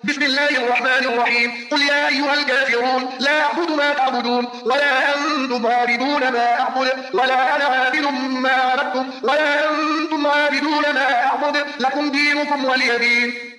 بسم الله الرحمن الرحيم قل يا أيها الكافرون لا أعبد ما تعبدون ولا أنتم عابدون ما أعبد ولا أنا عابد ما عبدتم ولا أنتم عابدون ما أعبد لكم دينكم ولي دين.